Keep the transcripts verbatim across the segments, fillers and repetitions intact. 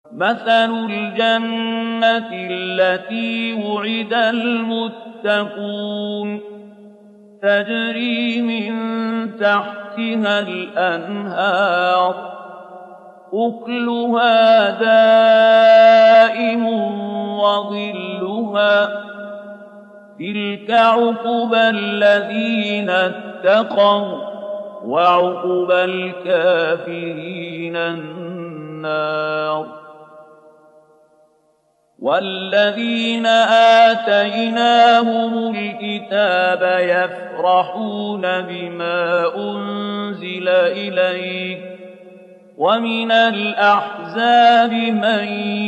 مثل الجنة التي وعد المتقون تجري من تحتها الأنهار أكلها دائم وظلها تلك عقبى الذين اتقوا وعقبى الكافرين النار. والذين آتيناهم الكتاب يفرحون بما أنزل إليك ومن الأحزاب من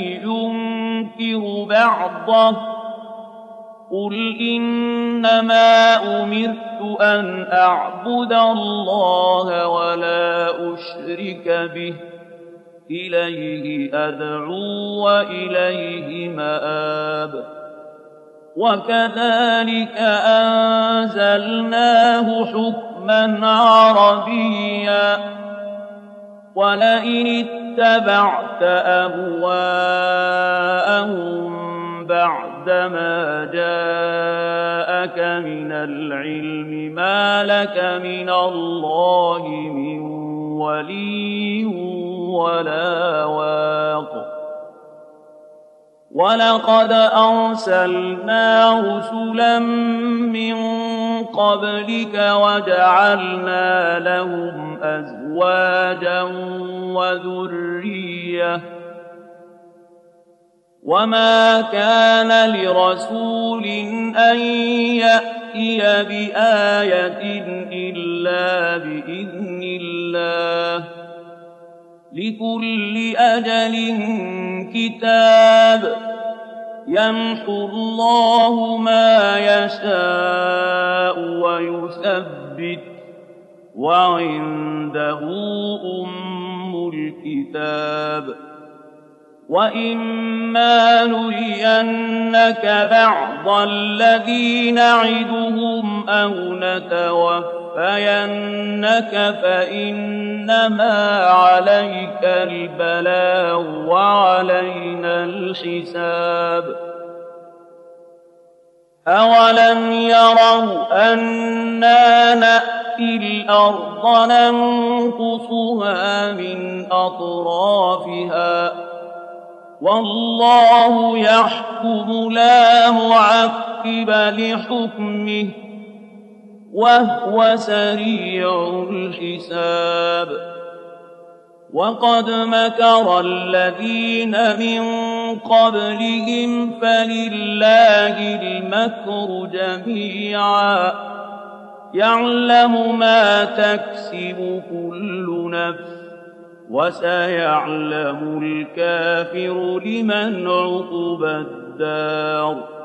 ينكر بعضه قل إنما أمرت أن أعبد الله ولا أشرك به إليه أدعو وإليه مآب. وكذلك أنزلناه حكما عربيا ولئن اتبعت أهواءهم بعدما جاءك من العلم ما لك من الله من ولي ولا واق. ولقد أرسلنا رسلا من قبلك وجعلنا لهم أزواجا وذرية وما كان لرسول أن يأتي بآية إلا بإذن الله لكل أجل كتاب يمحو الله ما يشاء ويثبت وعنده أم الكتاب. وإما نرينك بعض الذي نعدهم أو نتوفينك فإنما عليك البلاغ وعلينا الحساب. أولم يروا أنا نأتي الأرض ننقصها من أطرافها والله يحكم لا معقب لحكمه وهو سريع الحساب. وقد مكر الذين من قبلهم فلله المكر جميعا يعلم ما تكسب كل نفس وسيعلم الكافر لمن عقبى الدار.